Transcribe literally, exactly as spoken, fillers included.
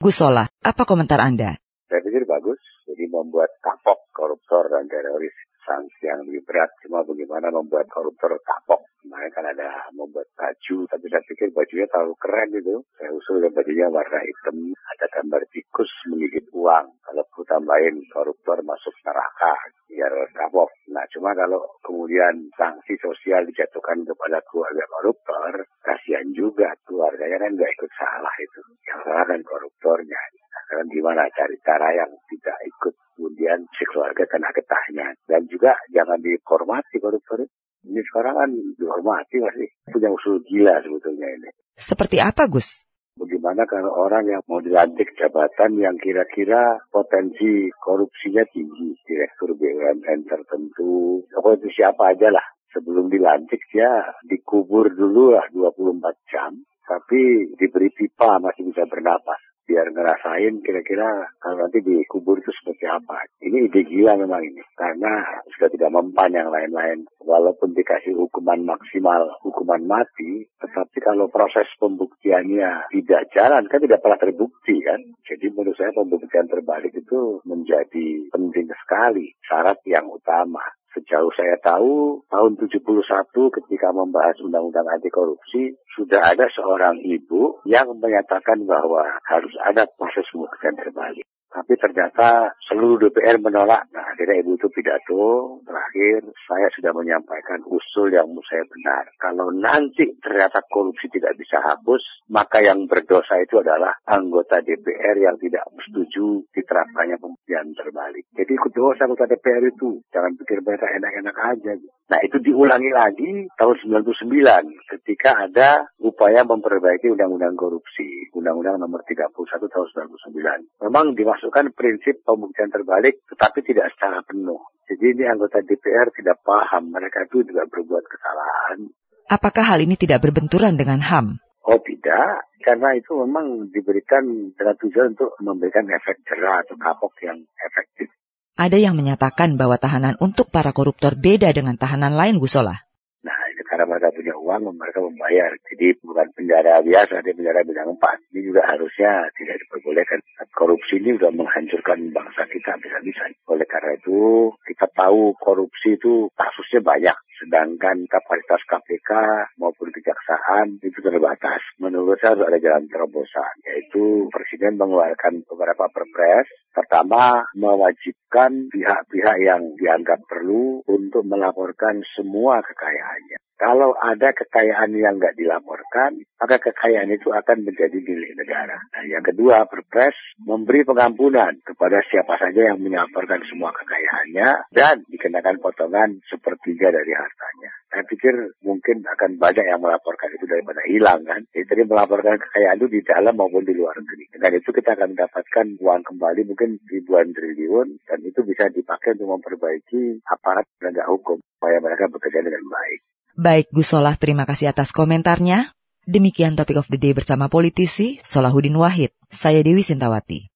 Gus Solah, apa komentar Anda? Saya pikir bagus, jadi membuat kapok koruptor dan teroris sanksi yang lebih berat. Cuma bagaimana membuat koruptor kapok? Kemarin kan ada membuat baju, tapi saya pikir bajunya terlalu keren gitu. Saya usul bajunya warna hitam, ada gambar tikus menggigit uang. Kalau perlu tambahin koruptor masuk neraka, biar kapok. Nah, cuma kalau kemudian sanksi sosial dijatuhkan kepada keluarga koruptor, kasihan juga keluarganya kan nggak ikut salah itu. Yang salah kan koruptornya. Karena gimana cari cara yang tidak ikut kemudian si keluarga kena getahnya. Dan juga jangan dihormati koruptor. Ini sekarang kan dihormati masih punya usul gila sebetulnya ini. Seperti apa, Gus? Bagaimana kalau orang yang mau dilantik jabatan yang kira-kira potensi korupsinya tinggi, direktur B U M N tertentu, pokoknya itu siapa aja lah. Sebelum dilantik dia dikubur dulu lah dua puluh empat jam, tapi diberi pipa masih bisa bernapas. Biar ngerasain kira-kira kalau nanti dikubur itu seperti apa. Ini ide gila memang ini. Karena sudah tidak mempan yang lain-lain. Walaupun dikasih hukuman maksimal, hukuman mati, tetapi kalau proses pembuktiannya tidak jalan, kan tidak pernah terbukti kan. Jadi menurut saya pembuktian terbalik itu menjadi penting sekali. Syarat yang utama. Sejauh saya tahu, tahun tujuh puluh satu ketika membahas undang-undang anti korupsi, sudah ada seorang ibu yang menyatakan bahwa harus ada proses pembuktian terbalik. Tapi ternyata seluruh D P R menolak. Nah, akhirnya ibu itu pidato. Terakhir, saya sudah menyampaikan usul yang menurut saya benar. Kalau nanti ternyata korupsi tidak bisa hapus, maka yang berdosa itu adalah anggota D P R yang tidak setuju diterapkannya pembuktian terbalik. Jadi ikut dosa anggota D P R itu. Jangan pikir mereka enak-enak aja. Nah, itu diulangi lagi tahun sembilan puluh sembilan ketika ada upaya memperbaiki undang-undang korupsi. Undang-undang nomor tiga puluh satu tahun sembilan puluh sembilan. Memang dimasukkan prinsip pembuktian terbalik tetapi tidak secara penuh. Jadi ini anggota D P R tidak paham mereka itu juga berbuat kesalahan. Apakah hal ini tidak berbenturan dengan H A M? Oh tidak, karena itu memang diberikan dengan tujuan untuk memberikan efek jera atau kapok yang efektif. Ada yang menyatakan bahwa tahanan untuk para koruptor beda dengan tahanan lain, Gus Solah. Nah, itu karena mereka punya uang, mereka membayar. Jadi bukan penjara biasa, dia penjara bintang empat. Ini juga harusnya tidak diperbolehkan. Korupsi ini sudah menghancurkan bangsa kita bisa-bisa. Oleh karena itu, kita tahu korupsi itu kasusnya banyak. Sedangkan kapasitas K P K maupun kejaksaan itu terbatas. Menurut saya harus ada jalan terobosan, yaitu Presiden mengeluarkan beberapa perpres. Pertama, mewajibkan pihak-pihak yang dianggap perlu untuk melaporkan semua kekayaannya. Kalau ada kekayaan yang nggak dilaporkan, maka kekayaan itu akan menjadi milik negara. Nah, yang kedua, perpres memberi pengampunan kepada siapa saja yang melaporkan semua kekayaannya dan dikenakan potongan sepertiga dari hartanya. Saya pikir mungkin akan banyak yang melaporkan itu daripada hilang kan. Jadi tadi melaporkan kekayaan itu di dalam maupun di luar negeri. Dengan itu kita akan mendapatkan uang kembali mungkin ribuan triliun dan itu bisa dipakai untuk memperbaiki aparat penegak hukum supaya mereka bekerja dengan baik. Baik, Gus Solah, terima kasih atas komentarnya. Demikian Topik of the Day bersama politisi Solahuddin Wahid. Saya Dewi Sintawati.